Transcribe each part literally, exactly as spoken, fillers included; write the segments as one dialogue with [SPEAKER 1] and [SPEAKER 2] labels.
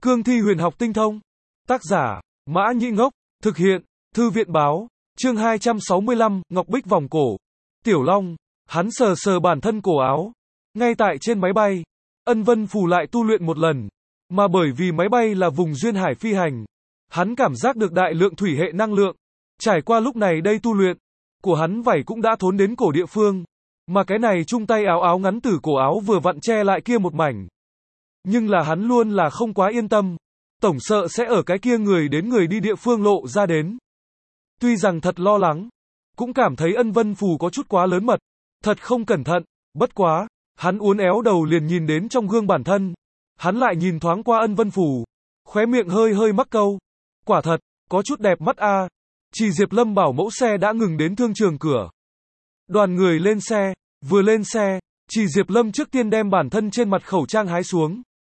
[SPEAKER 1] Cương thi huyền học tinh thông. Tác giả, Mã Nhĩ Ngốc. Thực hiện, Thư viện báo. Chương hai trăm sáu mươi lăm, Ngọc Bích vòng cổ. Tiểu Long, hắn sờ sờ bản thân cổ áo. Ngay tại trên máy bay, Ân Vân Phù lại tu luyện một lần. Mà bởi vì máy bay là vùng duyên hải phi hành, hắn cảm giác được đại lượng thủy hệ năng lượng. Trải qua lúc này đây tu luyện, của hắn vảy cũng đã thốn đến cổ địa phương. Mà cái này chung tay áo áo ngắn từ cổ áo vừa vặn che lại kia một mảnh. Nhưng là hắn luôn là không quá yên tâm. Tổng sợ sẽ ở cái kia người đến người đi địa phương lộ ra đến. Tuy rằng thật lo lắng, cũng cảm thấy Ân Vân Phù có chút quá lớn mật. Thật không cẩn thận, bất quá, hắn uốn éo đầu liền nhìn đến trong gương bản thân. Hắn lại nhìn thoáng qua Ân Vân Phù, khóe miệng hơi hơi mắc câu. Quả thật, có chút đẹp mắt a. À. Chỉ Diệp Lâm bảo mẫu xe đã ngừng đến thương trường cửa. Đoàn người lên xe, vừa lên xe, Chỉ Diệp Lâm trước tiên đem bản thân trên mặt khẩu trang hái xuống.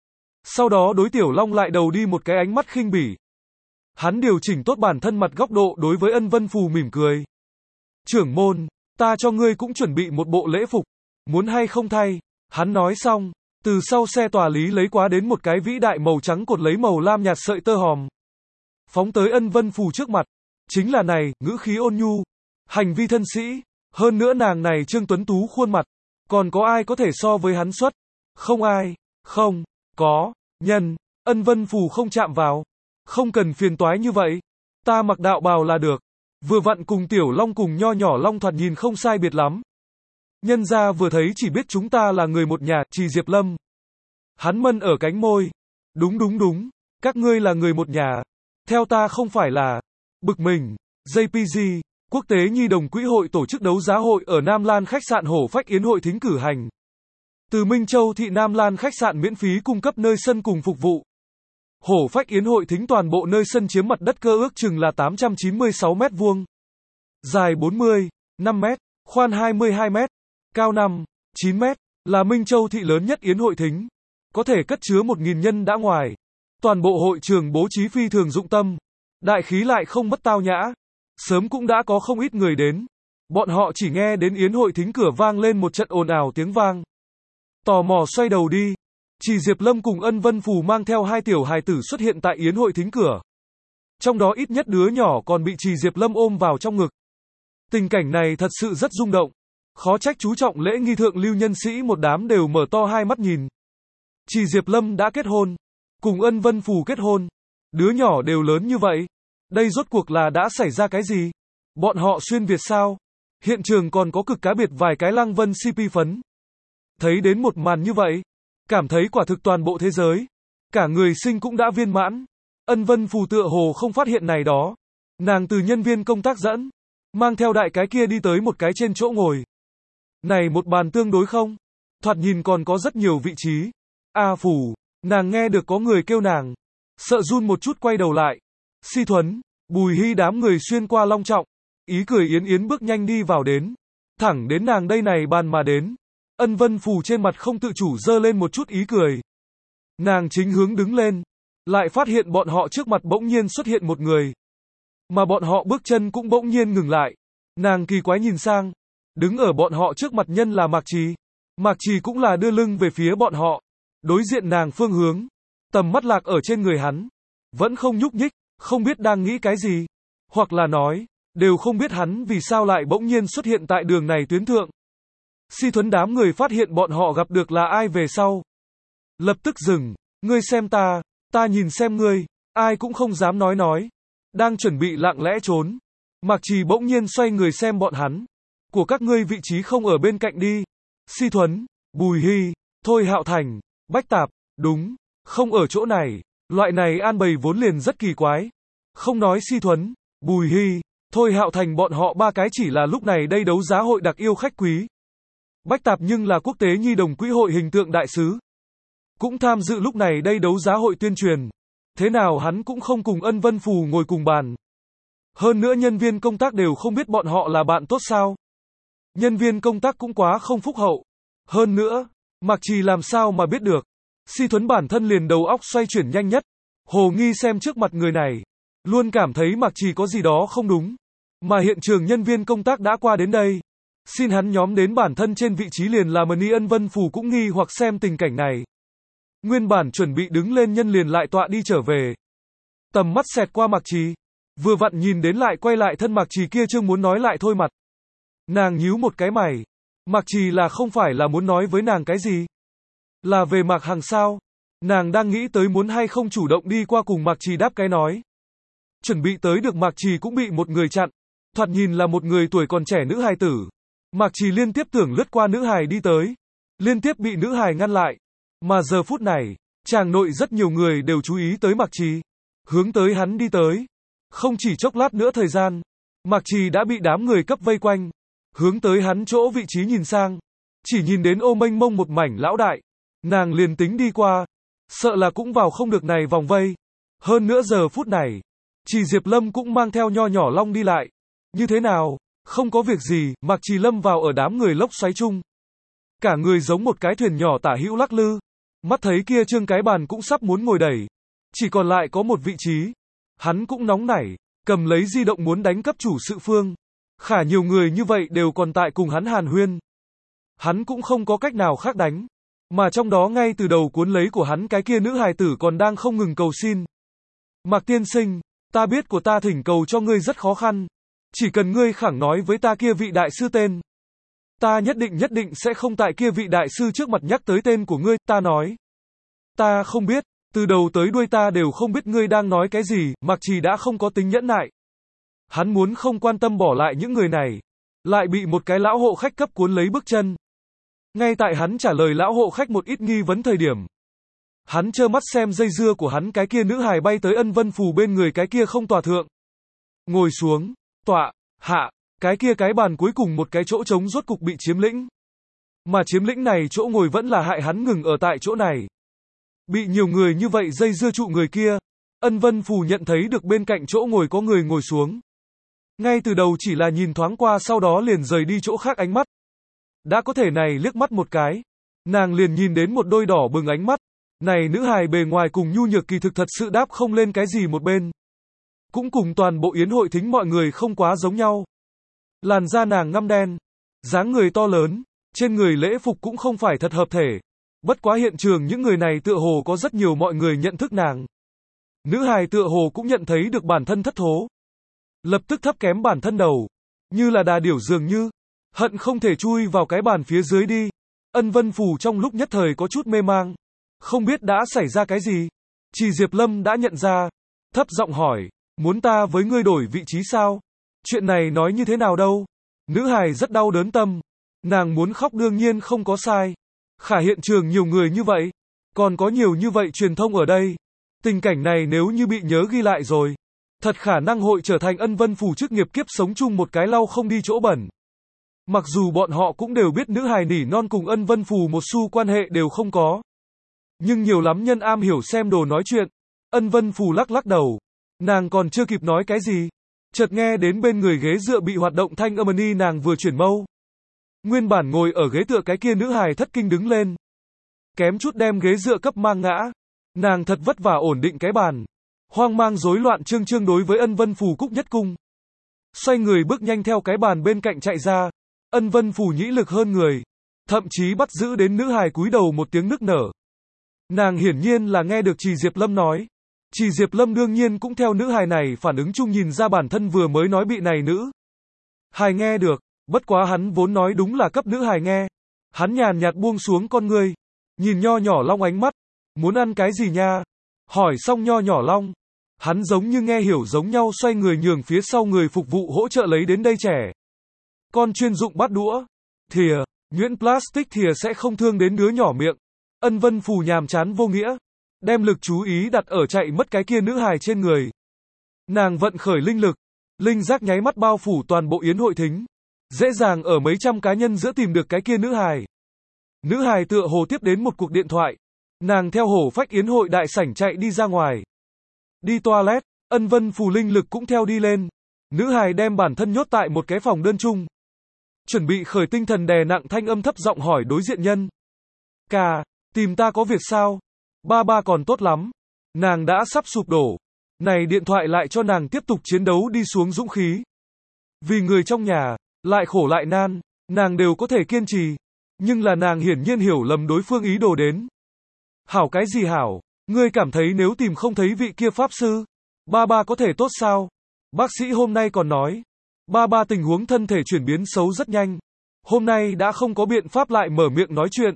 [SPEAKER 1] Sau đó đối Tiểu Long lại đầu đi một cái ánh mắt khinh bỉ. Hắn điều chỉnh tốt bản thân mặt góc độ đối với Ân Vân Phù mỉm cười. Trưởng môn, ta cho ngươi cũng chuẩn bị một bộ lễ phục, muốn hay không thay? Hắn nói xong, từ sau xe tòa lý lấy quá đến một cái vĩ đại màu trắng cột lấy màu lam nhạt sợi tơ hòm. Phóng tới Ân Vân Phù trước mặt. Chính là này, ngữ khí ôn nhu, hành vi thân sĩ, hơn nữa nàng này Trương Tuấn Tú khuôn mặt. Còn có ai có thể so với hắn xuất? Không ai, không, có, nhân, Ân Vân Phù không chạm vào. Không cần phiền toái như vậy. Ta mặc đạo bào là được. Vừa vặn cùng Tiểu Long cùng nho nhỏ Long thoạt nhìn không sai biệt lắm. Nhân gia vừa thấy chỉ biết chúng ta là người một nhà, Chỉ Diệp Lâm. Hắn mân ở cánh môi. Đúng đúng đúng, các ngươi là người một nhà. Theo ta không phải là. Bực mình, gi pê giê, Quốc tế Nhi đồng Quỹ hội tổ chức đấu giá hội ở Nam Lan khách sạn Hổ Phách Yến hội thính cử hành. Từ Minh Châu thị Nam Lan khách sạn miễn phí cung cấp nơi sân cùng phục vụ. Hổ Phách Yến hội thính toàn bộ nơi sân chiếm mặt đất cơ ước chừng là tám trăm chín mươi sáu mét vuông. Dài bốn mươi, năm mét, khoan hai mươi hai mét, cao năm, chín mét, là Minh Châu thị lớn nhất yến hội thính. Có thể cất chứa một nghìn nhân đã ngoài. Toàn bộ hội trường bố trí phi thường dụng tâm. Đại khí lại không mất tao nhã. Sớm cũng đã có không ít người đến. Bọn họ chỉ nghe đến yến hội thính cửa vang lên một trận ồn ào tiếng vang. Tò mò xoay đầu đi. Chỉ Diệp Lâm cùng Ân Vân Phù mang theo hai tiểu hài tử xuất hiện tại yến hội thính cửa. Trong đó ít nhất đứa nhỏ còn bị Chỉ Diệp Lâm ôm vào trong ngực. Tình cảnh này thật sự rất rung động. Khó trách chú trọng lễ nghi thượng lưu nhân sĩ một đám đều mở to hai mắt nhìn. Chỉ Diệp Lâm đã kết hôn. Cùng Ân Vân Phù kết hôn. Đứa nhỏ đều lớn như vậy. Đây rốt cuộc là đã xảy ra cái gì? Bọn họ xuyên Việt sao? Hiện trường còn có cực cá biệt vài cái Lăng Vân xê pê phấn. Thấy đến một màn như vậy, cảm thấy quả thực toàn bộ thế giới, cả người sinh cũng đã viên mãn. Ân Vân Phù tựa hồ không phát hiện này đó. Nàng từ nhân viên công tác dẫn, mang theo đại cái kia đi tới một cái trên chỗ ngồi. Này một bàn tương đối không? Thoạt nhìn còn có rất nhiều vị trí. A Phù, nàng nghe được có người kêu nàng. Sợ run một chút quay đầu lại. Si Thuấn, Bùi Hy đám người xuyên qua long trọng. Ý cười yến yến bước nhanh đi vào đến. Thẳng đến nàng đây này bàn mà đến. Ân Vân Phù trên mặt không tự chủ dơ lên một chút ý cười. Nàng chính hướng đứng lên. Lại phát hiện bọn họ trước mặt bỗng nhiên xuất hiện một người. Mà bọn họ bước chân cũng bỗng nhiên ngừng lại. Nàng kỳ quái nhìn sang. Đứng ở bọn họ trước mặt nhân là Mạc Trì. Mạc Trì cũng là đưa lưng về phía bọn họ. Đối diện nàng phương hướng. Tầm mắt lạc ở trên người hắn. Vẫn không nhúc nhích. Không biết đang nghĩ cái gì. Hoặc là nói. Đều không biết hắn vì sao lại bỗng nhiên xuất hiện tại đường này tuyến thượng. Si Thuấn đám người phát hiện bọn họ gặp được là ai về sau. Lập tức dừng. Ngươi xem ta. Ta nhìn xem ngươi. Ai cũng không dám nói nói. Đang chuẩn bị lặng lẽ trốn. Mạc Trì bỗng nhiên xoay người xem bọn hắn. Của các ngươi vị trí không ở bên cạnh đi. Si Thuấn, Bùi Hy, Thôi Hạo Thành, Bách Tạp. Đúng. Không ở chỗ này. Loại này an bày vốn liền rất kỳ quái. Không nói Si Thuấn, Bùi Hy, Thôi Hạo Thành bọn họ ba cái chỉ là lúc này đây đấu giá hội đặc yêu khách quý. Bách Tạp nhưng là Quốc tế Nhi đồng Quỹ hội hình tượng đại sứ. Cũng tham dự lúc này đây đấu giá hội tuyên truyền. Thế nào hắn cũng không cùng Ân Vân Phù ngồi cùng bàn. Hơn nữa nhân viên công tác đều không biết bọn họ là bạn tốt sao. Nhân viên công tác cũng quá không phúc hậu. Hơn nữa, Mạc Trì làm sao mà biết được. Si Thuấn bản thân liền đầu óc xoay chuyển nhanh nhất. Hồ nghi xem trước mặt người này. Luôn cảm thấy Mạc Trì có gì đó không đúng. Mà hiện trường nhân viên công tác đã qua đến đây. Xin hắn nhóm đến bản thân trên vị trí liền là Mani Ân Vân Phù cũng nghi hoặc xem tình cảnh này. Nguyên bản chuẩn bị đứng lên nhân liền lại tọa đi trở về. Tầm mắt xẹt qua Mạc Trì. Vừa vặn nhìn đến lại quay lại thân Mạc Trì kia chương muốn nói lại thôi mặt. Nàng nhíu một cái mày. Mạc Trì là không phải là muốn nói với nàng cái gì? Là về Mạc Hằng sao? Nàng đang nghĩ tới muốn hay không chủ động đi qua cùng Mạc Trì đáp cái nói. Chuẩn bị tới được Mạc Trì cũng bị một người chặn. Thoạt nhìn là một người tuổi còn trẻ nữ hài tử. Mạc Trì liên tiếp tưởng lướt qua nữ hài đi tới. Liên tiếp bị nữ hài ngăn lại. Mà giờ phút này, chàng nội rất nhiều người đều chú ý tới Mạc Trì. Hướng tới hắn đi tới. Không chỉ chốc lát nữa thời gian, Mạc Trì đã bị đám người cấp vây quanh. Hướng tới hắn chỗ vị trí nhìn sang. Chỉ nhìn đến ô mênh mông một mảnh lão đại. Nàng liền tính đi qua. Sợ là cũng vào không được này vòng vây. Hơn nữa giờ phút này, Trì Diệp Lâm cũng mang theo nho nhỏ long đi lại. Như thế nào? Không có việc gì, Mạc Trì lâm vào ở đám người lốc xoáy chung. Cả người giống một cái thuyền nhỏ tả hữu lắc lư. Mắt thấy kia trương cái bàn cũng sắp muốn ngồi đẩy. Chỉ còn lại có một vị trí. Hắn cũng nóng nảy, cầm lấy di động muốn đánh cấp chủ sự phương. Khả nhiều người như vậy đều còn tại cùng hắn hàn huyên. Hắn cũng không có cách nào khác đánh. Mà trong đó ngay từ đầu cuốn lấy của hắn cái kia nữ hài tử còn đang không ngừng cầu xin. Mạc tiên sinh, ta biết của ta thỉnh cầu cho ngươi rất khó khăn. Chỉ cần ngươi khẳng nói với ta kia vị đại sư tên. Ta nhất định nhất định sẽ không tại kia vị đại sư trước mặt nhắc tới tên của ngươi, ta nói. Ta không biết, từ đầu tới đuôi ta đều không biết ngươi đang nói cái gì, Mạc Trì đã không có tính nhẫn nại. Hắn muốn không quan tâm bỏ lại những người này. Lại bị một cái lão hộ khách cấp cuốn lấy bước chân. Ngay tại hắn trả lời lão hộ khách một ít nghi vấn thời điểm. Hắn trơ mắt xem dây dưa của hắn cái kia nữ hài bay tới Ân Vân Phù bên người cái kia không tòa thượng. Ngồi xuống, tọa, hạ, cái kia cái bàn cuối cùng một cái chỗ trống rốt cục bị chiếm lĩnh. Mà chiếm lĩnh này chỗ ngồi vẫn là hại hắn ngừng ở tại chỗ này. Bị nhiều người như vậy dây dưa trụ người kia. Ân Vân Phù nhận thấy được bên cạnh chỗ ngồi có người ngồi xuống. Ngay từ đầu chỉ là nhìn thoáng qua sau đó liền rời đi chỗ khác ánh mắt. Đã có thể này liếc mắt một cái. Nàng liền nhìn đến một đôi đỏ bừng ánh mắt. Này nữ hài bề ngoài cùng nhu nhược kỳ thực thật sự đáp không lên cái gì một bên. Cũng cùng toàn bộ yến hội thính mọi người không quá giống nhau. Làn da nàng ngăm đen. Dáng người to lớn. Trên người lễ phục cũng không phải thật hợp thể. Bất quá hiện trường những người này tựa hồ có rất nhiều mọi người nhận thức nàng. Nữ hài tựa hồ cũng nhận thấy được bản thân thất thố. Lập tức thấp kém bản thân đầu. Như là đà điểu dường như. Hận không thể chui vào cái bàn phía dưới đi. Ân Vân Phù trong lúc nhất thời có chút mê mang. Không biết đã xảy ra cái gì. Trì Diệp Lâm đã nhận ra. Thấp giọng hỏi. Muốn ta với ngươi đổi vị trí sao? Chuyện này nói như thế nào đâu? Nữ hài rất đau đớn tâm. Nàng muốn khóc đương nhiên không có sai. Khả hiện trường nhiều người như vậy. Còn có nhiều như vậy truyền thông ở đây. Tình cảnh này nếu như bị nhớ ghi lại rồi. Thật khả năng hội trở thành Ân Vân Phù trước nghiệp kiếp sống chung một cái lau không đi chỗ bẩn. Mặc dù bọn họ cũng đều biết nữ hài nỉ non cùng Ân Vân Phù một xu quan hệ đều không có. Nhưng nhiều lắm nhân am hiểu xem đồ nói chuyện. Ân Vân Phù lắc lắc đầu. Nàng còn chưa kịp nói cái gì. Chợt nghe đến bên người ghế dựa bị hoạt động thanh âm ni nàng vừa chuyển mâu. Nguyên bản ngồi ở ghế tựa cái kia nữ hài thất kinh đứng lên. Kém chút đem ghế dựa cấp mang ngã. Nàng thật vất vả ổn định cái bàn. Hoang mang rối loạn trương trương đối với Ân Vân Phù cúc nhất cung. Xoay người bước nhanh theo cái bàn bên cạnh chạy ra. Ân Vân Phù nhĩ lực hơn người. Thậm chí bắt giữ đến nữ hài cúi đầu một tiếng nức nở. Nàng hiển nhiên là nghe được Trì Diệp Lâm nói. Trì Diệp Lâm đương nhiên cũng theo nữ hài này phản ứng chung nhìn ra bản thân vừa mới nói bị này nữ hài nghe được. Bất quá hắn vốn nói đúng là cấp nữ hài nghe. Hắn nhàn nhạt buông xuống con ngươi. Nhìn nho nhỏ long ánh mắt. Muốn ăn cái gì nha? Hỏi xong nho nhỏ long. Hắn giống như nghe hiểu giống nhau xoay người nhường phía sau người phục vụ hỗ trợ lấy đến đây trẻ. Con chuyên dụng bát đũa. Thìa. Nhuyễn plastic thìa sẽ không thương đến đứa nhỏ miệng. Ân Vân Phù nhàm chán vô nghĩa. Đem lực chú ý đặt ở chạy mất cái kia nữ hài trên người. Nàng vận khởi linh lực. Linh giác nháy mắt bao phủ toàn bộ yến hội thính. Dễ dàng ở mấy trăm cá nhân giữa tìm được cái kia nữ hài. Nữ hài tựa hồ tiếp đến một cuộc điện thoại. Nàng theo hổ phách yến hội đại sảnh chạy đi ra ngoài. Đi toilet, Ân Vân Phù linh lực cũng theo đi lên. Nữ hài đem bản thân nhốt tại một cái phòng đơn chung. Chuẩn bị khởi tinh thần đè nặng thanh âm thấp giọng hỏi đối diện nhân. Cà, tìm ta có việc sao? Ba ba còn tốt lắm. Nàng đã sắp sụp đổ. Này điện thoại lại cho nàng tiếp tục chiến đấu đi xuống dũng khí. Vì người trong nhà, lại khổ lại nan, nàng đều có thể kiên trì. Nhưng là nàng hiển nhiên hiểu lầm đối phương ý đồ đến. Hảo cái gì hảo? Ngươi cảm thấy nếu tìm không thấy vị kia pháp sư, ba ba có thể tốt sao? Bác sĩ hôm nay còn nói, ba ba tình huống thân thể chuyển biến xấu rất nhanh. Hôm nay đã không có biện pháp lại mở miệng nói chuyện.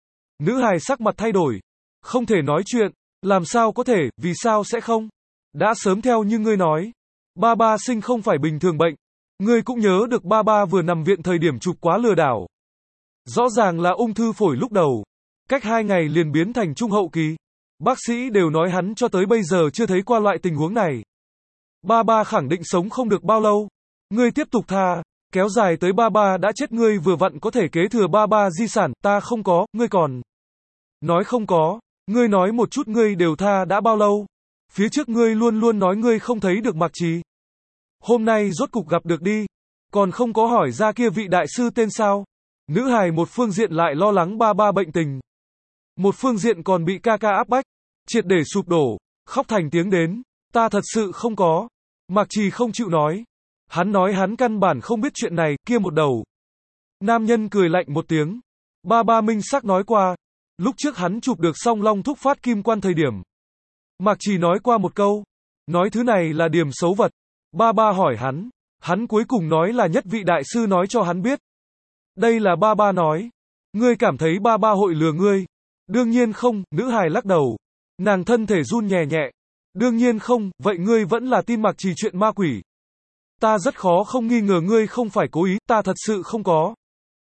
[SPEAKER 1] Nữ hài sắc mặt thay đổi. Không thể nói chuyện. Làm sao có thể, vì sao sẽ không? Đã sớm theo như ngươi nói. Ba ba sinh không phải bình thường bệnh. Ngươi cũng nhớ được ba ba vừa nằm viện thời điểm chụp quá lừa đảo. Rõ ràng là ung thư phổi lúc đầu. Cách hai ngày liền biến thành trung hậu kỳ. Bác sĩ đều nói hắn cho tới bây giờ chưa thấy qua loại tình huống này. Ba ba khẳng định sống không được bao lâu. Ngươi tiếp tục tha, kéo dài tới ba ba đã chết ngươi vừa vặn có thể kế thừa ba ba di sản, ta không có, ngươi còn nói không có, ngươi nói một chút ngươi đều tha đã bao lâu. Phía trước ngươi luôn luôn nói ngươi không thấy được Mạc Trì. Hôm nay rốt cục gặp được đi, còn không có hỏi ra kia vị đại sư tên sao. Nữ hài một phương diện lại lo lắng ba ba bệnh tình. Một phương diện còn bị ca ca áp bách, triệt để sụp đổ, khóc thành tiếng đến. Ta thật sự không có. Mạc Trì không chịu nói. Hắn nói hắn căn bản không biết chuyện này, kia một đầu. Nam nhân cười lạnh một tiếng. Ba ba minh xác nói qua. Lúc trước hắn chụp được song long thúc phát kim quan thời điểm. Mạc Trì nói qua một câu. Nói thứ này là điểm xấu vật. Ba ba hỏi hắn. Hắn cuối cùng nói là nhất vị đại sư nói cho hắn biết. Đây là ba ba nói. Ngươi cảm thấy ba ba hội lừa ngươi. Đương nhiên không, nữ hài lắc đầu. Nàng thân thể run nhẹ nhẹ. Đương nhiên không, vậy ngươi vẫn là tin Mạc Trì chuyện ma quỷ. Ta rất khó không nghi ngờ ngươi không phải cố ý, ta thật sự không có.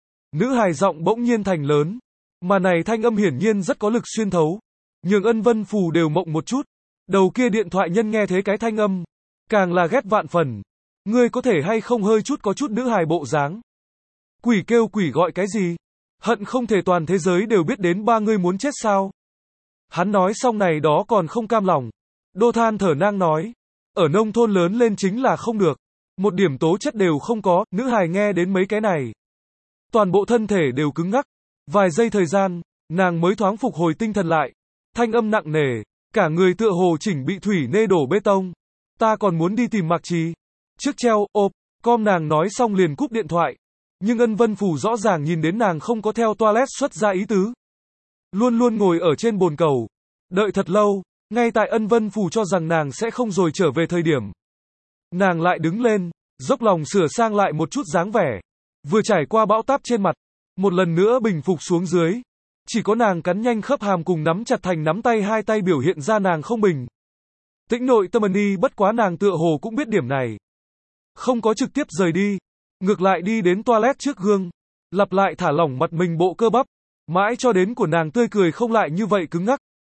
[SPEAKER 1] Nữ hài giọng bỗng nhiên thành lớn. Mà này thanh âm hiển nhiên rất có lực xuyên thấu. Nhường Ân Vân Phù đều mộng một chút. Đầu kia điện thoại nhân nghe thế cái thanh âm. Càng là ghét vạn phần. Ngươi có thể hay không hơi chút có chút nữ hài bộ dáng. Quỷ kêu quỷ gọi cái gì? Hận không thể toàn thế giới đều biết đến ba ngươi muốn chết sao? Hắn nói xong này đó còn không cam lòng. Đô than thở nang nói. Ở nông thôn lớn lên chính là không được. Một điểm tố chất đều không có, nữ hài nghe đến mấy cái này. Toàn bộ thân thể đều cứng ngắc. Vài giây thời gian, nàng mới thoáng phục hồi tinh thần lại. Thanh âm nặng nề, cả người tựa hồ chỉnh bị thủy nê đổ bê tông. Ta còn muốn đi tìm Mạc Trì. Trước treo, ộp, com nàng nói xong liền cúp điện thoại. Nhưng Ân Vân Phù rõ ràng nhìn đến nàng không có theo toilet xuất ra ý tứ. Luôn luôn ngồi ở trên bồn cầu. Đợi thật lâu, ngay tại Ân Vân Phù cho rằng nàng sẽ không rồi trở về thời điểm. Nàng lại đứng lên, dốc lòng sửa sang lại một chút dáng vẻ. Vừa trải qua bão táp trên mặt, một lần nữa bình phục xuống dưới. Chỉ có nàng cắn nhanh khớp hàm cùng nắm chặt thành nắm tay hai tay biểu hiện ra nàng không bình. Tĩnh nội tâm ân y bất quá nàng tựa hồ cũng biết điểm này. Không có trực tiếp rời đi. Ngược lại đi đến toilet trước gương. Lặp lại thả lỏng mặt mình bộ cơ bắp. Mãi cho đến của nàng tươi cười không lại như vậy cứng ngắc.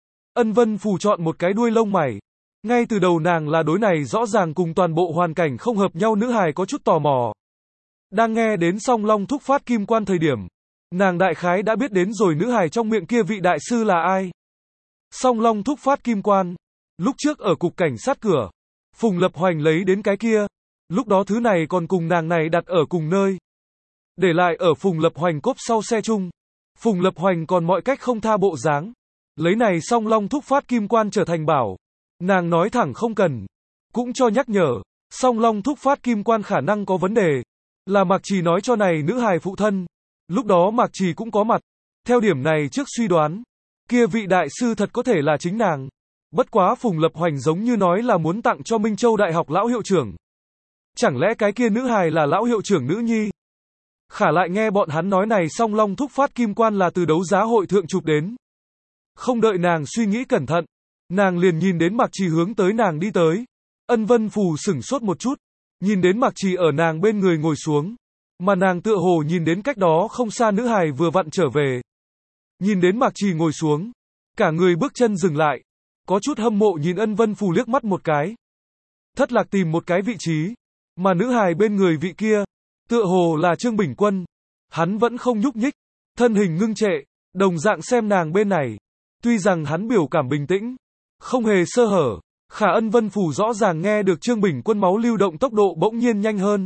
[SPEAKER 1] Ân Vân Phù chọn một cái đuôi lông mày. Ngay từ đầu nàng là đối này rõ ràng cùng toàn bộ hoàn cảnh không hợp nhau nữ hài có chút tò mò. Đang nghe đến song long thúc phát kim quan thời điểm. Nàng đại khái đã biết đến rồi nữ hài trong miệng kia vị đại sư là ai. Song long thúc phát kim quan. Lúc trước ở cục cảnh sát cửa. Phùng Lập Hoành lấy đến cái kia. Lúc đó thứ này còn cùng nàng này đặt ở cùng nơi. Để lại ở Phùng Lập Hoành cốp sau xe chung. Phùng Lập Hoành còn mọi cách không tha bộ dáng. Lấy này song long thúc phát kim quan trở thành bảo. Nàng nói thẳng không cần. Cũng cho nhắc nhở. Song long thúc phát kim quan khả năng có vấn đề. Là Mạc Trì nói cho này nữ hài phụ thân. Lúc đó Mạc Trì cũng có mặt. Theo điểm này trước suy đoán. Kia vị đại sư thật có thể là chính nàng. Bất quá Phùng Lập Hoành giống như nói là muốn tặng cho Minh Châu Đại học lão hiệu trưởng. Chẳng lẽ cái kia nữ hài là lão hiệu trưởng nữ nhi? Khả lại nghe bọn hắn nói này song long thúc phát kim quan là từ đấu giá hội thượng chụp đến. Không đợi nàng suy nghĩ cẩn thận. Nàng liền nhìn đến Mạc Trì hướng tới nàng đi tới. Ân Vân Phù sửng sốt một chút. Nhìn đến Mạc Trì ở nàng bên người ngồi xuống. Mà nàng tựa hồ nhìn đến cách đó không xa nữ hài vừa vặn trở về. Nhìn đến Mạc Trì ngồi xuống. Cả người bước chân dừng lại. Có chút hâm mộ nhìn Ân Vân Phù liếc mắt một cái. Thất lạc tìm một cái vị trí. Mà nữ hài bên người vị kia. Tựa hồ là Trương Bình Quân. Hắn vẫn không nhúc nhích. Thân hình ngưng trệ. Đồng dạng xem nàng bên này. Tuy rằng hắn biểu cảm bình tĩnh. Không hề sơ hở. Khả Ân Vân Phù rõ ràng nghe được Trương Bình Quân máu lưu động tốc độ bỗng nhiên nhanh hơn.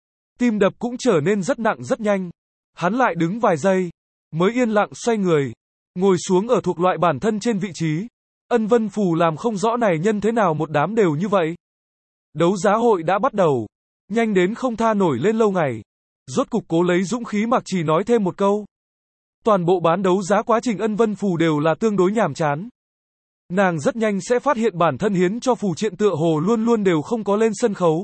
[SPEAKER 1] Tim đập cũng trở nên rất nặng rất nhanh. Hắn lại đứng vài giây. Mới yên lặng xoay người. Ngồi xuống ở thuộc loại bản thân trên vị trí. Ân Vân Phù làm không rõ này nhân thế nào một đám đều như vậy. Đấu giá hội đã bắt đầu. Nhanh đến không tha nổi lên lâu ngày. Rốt cục cố lấy dũng khí Mạc Trì nói thêm một câu. Toàn bộ bán đấu giá quá trình Ân Vân Phù đều là tương đối nhàm chán. Nàng rất nhanh sẽ phát hiện bản thân hiến cho phù triện tựa hồ luôn luôn đều không có lên sân khấu.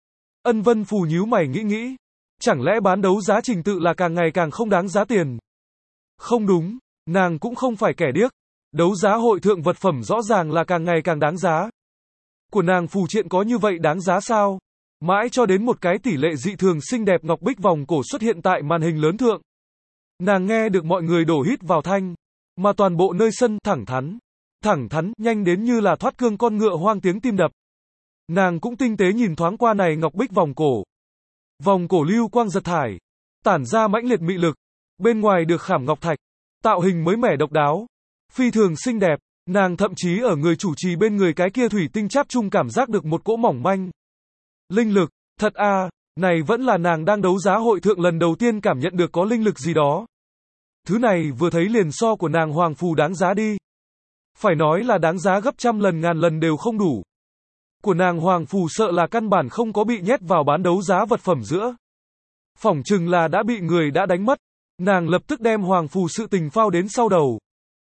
[SPEAKER 1] Ân Vân Phù nhíu mày nghĩ nghĩ. Chẳng lẽ bán đấu giá trình tự là càng ngày càng không đáng giá tiền? Không đúng, nàng cũng không phải kẻ điếc. Đấu giá hội thượng vật phẩm rõ ràng là càng ngày càng đáng giá. Của nàng phù triện có như vậy đáng giá sao? Mãi cho đến một cái tỷ lệ dị thường xinh đẹp ngọc bích vòng cổ xuất hiện tại màn hình lớn thượng. Nàng nghe được mọi người đổ hít vào thanh, mà toàn bộ nơi sân thẳng thắn, thẳng thắn, nhanh đến như là thoát cương con ngựa hoang tiếng tim đập. Nàng cũng tinh tế nhìn thoáng qua này ngọc bích vòng cổ. Vòng cổ lưu quang giật thải, tản ra mãnh liệt mị lực, bên ngoài được khảm ngọc thạch, tạo hình mới mẻ độc đáo, phi thường xinh đẹp, nàng thậm chí ở người chủ trì bên người cái kia thủy tinh cháp chung cảm giác được một cỗ mỏng manh linh lực, thật a, à, này vẫn là nàng đang đấu giá hội thượng lần đầu tiên cảm nhận được có linh lực gì đó. Thứ này vừa thấy liền so của nàng hoàng phù đáng giá đi. Phải nói là đáng giá gấp trăm lần ngàn lần đều không đủ. Của nàng hoàng phù sợ là căn bản không có bị nhét vào bán đấu giá vật phẩm giữa. Phỏng chừng là đã bị người đã đánh mất. Nàng lập tức đem hoàng phù sự tình phao đến sau đầu.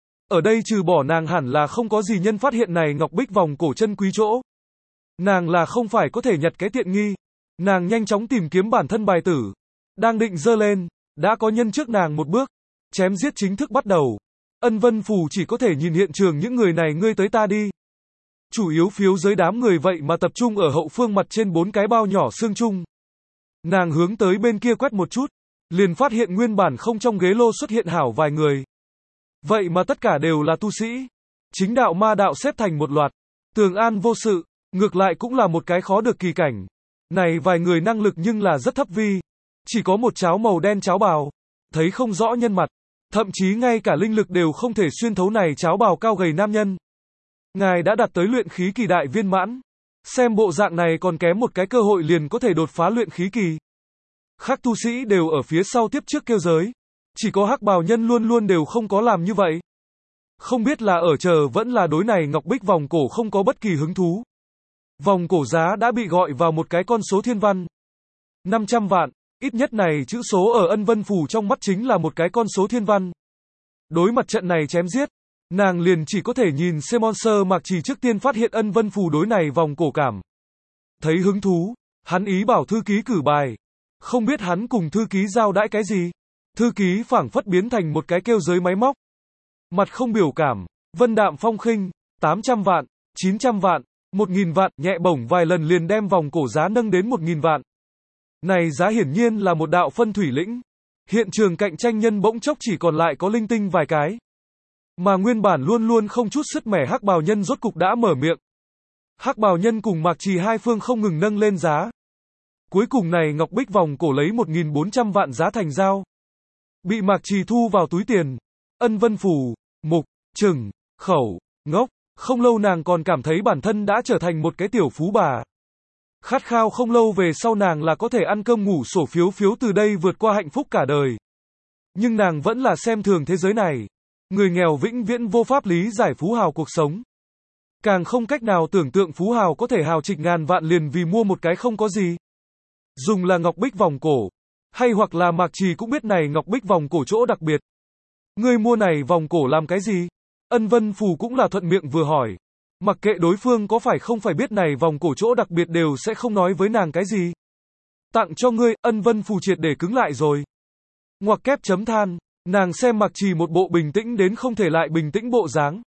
[SPEAKER 1] Ở đây trừ bỏ nàng hẳn là không có gì nhân phát hiện này ngọc bích vòng cổ chân quý chỗ. Nàng là không phải có thể nhặt cái tiện nghi. Nàng nhanh chóng tìm kiếm bản thân bài tử. Đang định giơ lên, đã có nhân trước nàng một bước. Chém giết chính thức bắt đầu. Ân Vân Phù chỉ có thể nhìn hiện trường những người này ngươi tới ta đi. Chủ yếu phiếu giới đám người vậy mà tập trung ở hậu phương mặt trên bốn cái bao nhỏ xương chung. Nàng hướng tới bên kia quét một chút, liền phát hiện nguyên bản không trong ghế lô xuất hiện hảo vài người. Vậy mà tất cả đều là tu sĩ. Chính đạo ma đạo xếp thành một loạt. Tường an vô sự, ngược lại cũng là một cái khó được kỳ cảnh. Này vài người năng lực nhưng là rất thấp vi. Chỉ có một cháo màu đen cháo bào. Thấy không rõ nhân mặt. Thậm chí ngay cả linh lực đều không thể xuyên thấu này cháo bào cao gầy nam nhân. Ngài đã đạt tới luyện khí kỳ đại viên mãn. Xem bộ dạng này còn kém một cái cơ hội liền có thể đột phá luyện khí kỳ. Khác tu sĩ đều ở phía sau tiếp trước kêu giới. Chỉ có hắc bào nhân luôn luôn đều không có làm như vậy. Không biết là ở chờ vẫn là đối này ngọc bích vòng cổ không có bất kỳ hứng thú. Vòng cổ giá đã bị gọi vào một cái con số thiên văn. năm trăm vạn, ít nhất này chữ số ở Ân Vân Phù trong mắt chính là một cái con số thiên văn. Đối mặt trận này chém giết, nàng liền chỉ có thể nhìn Semonser Mạc Trì trước tiên phát hiện Ân Vân Phù đối này vòng cổ cảm. Thấy hứng thú, hắn ý bảo thư ký cử bài. Không biết hắn cùng thư ký giao đãi cái gì. Thư ký phảng phất biến thành một cái kêu giới máy móc. Mặt không biểu cảm, vân đạm phong khinh, tám trăm vạn, chín trăm vạn, một nghìn vạn, nhẹ bổng vài lần liền đem vòng cổ giá nâng đến một nghìn vạn. Này giá hiển nhiên là một đạo phân thủy lĩnh. Hiện trường cạnh tranh nhân bỗng chốc chỉ còn lại có linh tinh vài cái. Mà nguyên bản luôn luôn không chút sứt mẻ hắc bào nhân rốt cục đã mở miệng. Hắc bào nhân cùng Mạc Trì hai phương không ngừng nâng lên giá. Cuối cùng này ngọc bích vòng cổ lấy một nghìn bốn trăm vạn giá thành giao. Bị Mạc Trì thu vào túi tiền. Ân Vân Phù, mục, trừng, khẩu, ngốc. Không lâu nàng còn cảm thấy bản thân đã trở thành một cái tiểu phú bà. Khát khao không lâu về sau nàng là có thể ăn cơm ngủ sổ phiếu phiếu từ đây vượt qua hạnh phúc cả đời. Nhưng nàng vẫn là xem thường thế giới này. Người nghèo vĩnh viễn vô pháp lý giải phú hào cuộc sống. Càng không cách nào tưởng tượng phú hào có thể hào trịch ngàn vạn liền vì mua một cái không có gì. Dùng là ngọc bích vòng cổ. Hay hoặc là Mạc Trì cũng biết này ngọc bích vòng cổ chỗ đặc biệt. Ngươi mua này vòng cổ làm cái gì? Ân Vân Phù cũng là thuận miệng vừa hỏi. Mặc kệ đối phương có phải không phải biết này vòng cổ chỗ đặc biệt đều sẽ không nói với nàng cái gì. Tặng cho ngươi, Ân Vân Phù triệt để cứng lại rồi. Ngoặc kép chấm than, nàng xem Mạc Trì một bộ bình tĩnh đến không thể lại bình tĩnh bộ dáng.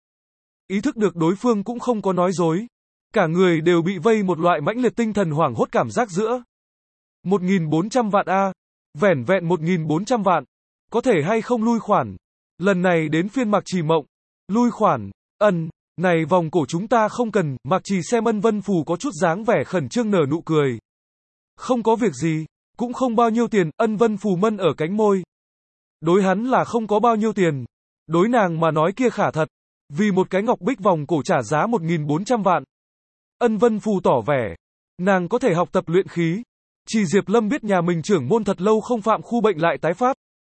[SPEAKER 1] Ý thức được đối phương cũng không có nói dối. Cả người đều bị vây một loại mãnh liệt tinh thần hoảng hốt cảm giác giữa. một nghìn bốn trăm vạn a, vẻn vẹn một nghìn bốn trăm vạn. Có thể hay không lui khoản. Lần này đến phiên Mạc Trì mộng. Lui khoản, ân, này vòng cổ chúng ta không cần. Mạc Trì xem Ân Vân Phù có chút dáng vẻ khẩn trương nở nụ cười. Không có việc gì, cũng không bao nhiêu tiền. Ân Vân Phù mân ở cánh môi. Đối hắn là không có bao nhiêu tiền. Đối nàng mà nói kia khả thật. Vì một cái ngọc bích vòng cổ trả giá một nghìn bốn trăm vạn. Ân Vân Phù tỏ vẻ. Nàng có thể học tập luyện khí. Chỉ Diệp Lâm biết nhà mình trưởng môn thật lâu không phạm khu bệnh lại tái phát.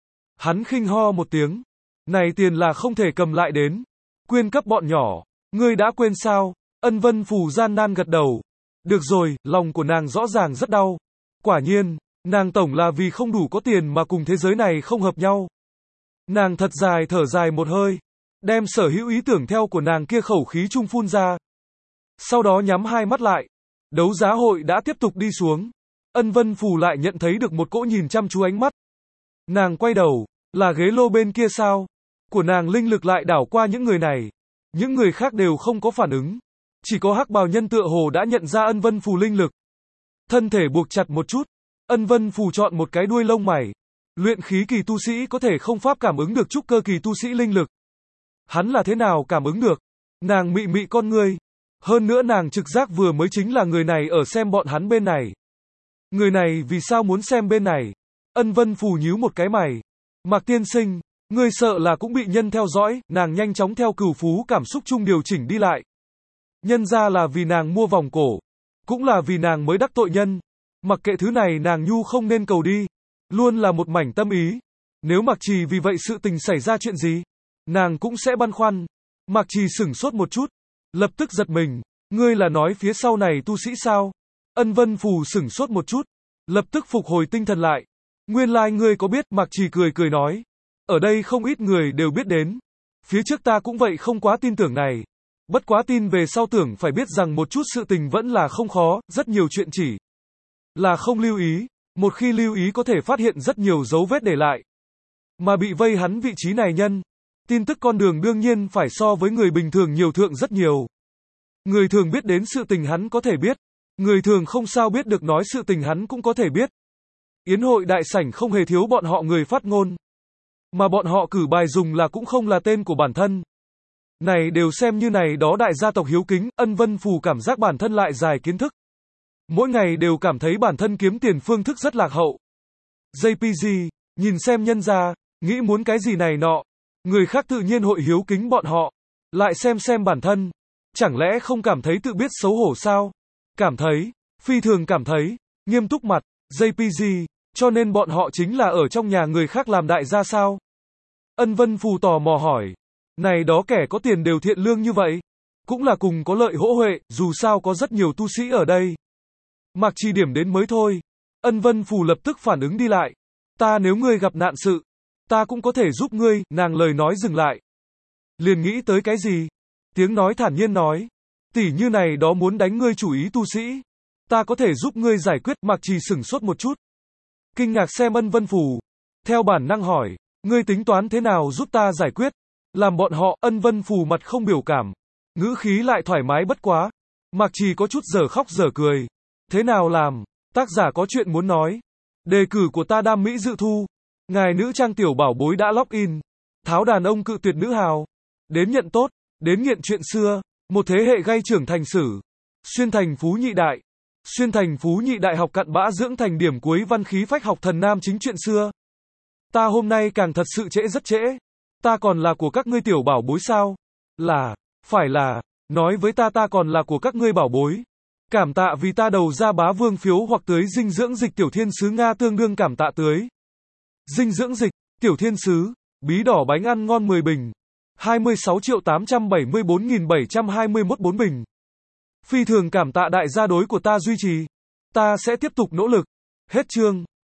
[SPEAKER 1] Hắn khinh ho một tiếng. Này tiền là không thể cầm lại đến. Quyên cấp bọn nhỏ. Ngươi đã quên sao? Ân Vân Phù gian nan gật đầu. Được rồi, lòng của nàng rõ ràng rất đau. Quả nhiên, nàng tổng là vì không đủ có tiền mà cùng thế giới này không hợp nhau. Nàng thật dài thở dài một hơi, đem sở hữu ý tưởng theo của nàng kia khẩu khí trung phun ra. Sau đó nhắm hai mắt lại. Đấu giá hội đã tiếp tục đi xuống. Ân Vân Phù lại nhận thấy được một cỗ nhìn chăm chú ánh mắt. Nàng quay đầu, là ghế lô bên kia sao? Của nàng linh lực lại đảo qua những người này. Những người khác đều không có phản ứng. Chỉ có hắc bào nhân tựa hồ đã nhận ra Ân Vân Phù linh lực. Thân thể buộc chặt một chút. Ân Vân Phù chọn một cái đuôi lông mày. Luyện khí kỳ tu sĩ có thể không pháp cảm ứng được trúc cơ kỳ tu sĩ linh lực. Hắn là thế nào cảm ứng được? Nàng mị mị con ngươi. Hơn nữa nàng trực giác vừa mới chính là người này ở xem bọn hắn bên này. Người này vì sao muốn xem bên này? Ân Vân Phù nhíu một cái mày. Mạc tiên sinh, ngươi sợ là cũng bị nhân theo dõi, nàng nhanh chóng theo cửu phú cảm xúc chung điều chỉnh đi lại. Nhân ra là vì nàng mua vòng cổ. Cũng là vì nàng mới đắc tội nhân. Mặc kệ thứ này nàng nhu không nên cầu đi. Luôn là một mảnh tâm ý. Nếu Mạc Trì vì vậy sự tình xảy ra chuyện gì, nàng cũng sẽ băn khoăn. Mạc Trì sửng sốt một chút. Lập tức giật mình. Ngươi là nói phía sau này tu sĩ sao? Ân Vân Phù sửng sốt một chút. Lập tức phục hồi tinh thần lại. Nguyên lai like ngươi có biết, Mạc Trì cười cười nói. Ở đây không ít người đều biết đến. Phía trước ta cũng vậy không quá tin tưởng này. Bất quá tin về sau tưởng phải biết rằng một chút sự tình vẫn là không khó, rất nhiều chuyện chỉ là không lưu ý. Một khi lưu ý có thể phát hiện rất nhiều dấu vết để lại. Mà bị vây hắn vị trí này nhân. Tin tức con đường đương nhiên phải so với người bình thường nhiều thượng rất nhiều. Người thường biết đến sự tình hắn có thể biết. Người thường không sao biết được nói sự tình hắn cũng có thể biết. Yến hội đại sảnh không hề thiếu bọn họ người phát ngôn. Mà bọn họ cử bài dùng là cũng không là tên của bản thân. Này đều xem như này đó đại gia tộc hiếu kính, Ân Vân Phù cảm giác bản thân lại dài kiến thức. Mỗi ngày đều cảm thấy bản thân kiếm tiền phương thức rất lạc hậu. gi pê giê, nhìn xem nhân gia, nghĩ muốn cái gì này nọ. Người khác tự nhiên hội hiếu kính bọn họ. Lại xem xem bản thân. Chẳng lẽ không cảm thấy tự biết xấu hổ sao? Cảm thấy, phi thường cảm thấy, nghiêm túc mặt, gi pê giê, cho nên bọn họ chính là ở trong nhà người khác làm đại gia sao? Ân Vân Phù tò mò hỏi. Này đó kẻ có tiền đều thiện lương như vậy. Cũng là cùng có lợi hỗ huệ, dù sao có rất nhiều tu sĩ ở đây. Mạc Trì điểm đến mới thôi. Ân Vân Phù lập tức phản ứng đi lại. Ta nếu ngươi gặp nạn sự, ta cũng có thể giúp ngươi, nàng lời nói dừng lại. Liền nghĩ tới cái gì? Tiếng nói thản nhiên nói. Tỷ như này đó muốn đánh ngươi chủ ý tu sĩ. Ta có thể giúp ngươi giải quyết. Mạc Trì sửng sốt một chút. Kinh ngạc xem Ân Vân Phù. Theo bản năng hỏi. Ngươi tính toán thế nào giúp ta giải quyết? Làm bọn họ, Ân Vân Phù mặt không biểu cảm. Ngữ khí lại thoải mái bất quá. Mạc Trì có chút dở khóc dở cười. Thế nào làm? Tác giả có chuyện muốn nói. Đề cử của ta đam mỹ dự thu. Ngài nữ trang tiểu bảo bối đã login. Tháo đàn ông cự tuyệt nữ hào. Đến nhận tốt. Đến nghiện chuyện xưa. Một thế hệ gây trưởng thành sử. Xuyên thành phú nhị đại. Xuyên thành phú nhị đại học cặn bã dưỡng thành điểm cuối văn khí phách học thần nam chính chuyện xưa. Ta hôm nay càng thật sự trễ rất trễ. Ta còn là của các ngươi tiểu bảo bối sao? Là, phải là, nói với ta ta còn là của các ngươi bảo bối. Cảm tạ vì ta đầu ra bá vương phiếu hoặc tưới dinh dưỡng dịch tiểu thiên sứ Nga tương đương cảm tạ tưới. Dinh dưỡng dịch, tiểu thiên sứ, bí đỏ bánh ăn ngon mười bình. hai mươi sáu triệu tám trăm bảy mươi bốn nghìn bảy trăm hai mươi mốt bốn bình. Phi thường cảm tạ đại gia đối của ta duy trì. Ta sẽ tiếp tục nỗ lực. Hết chương.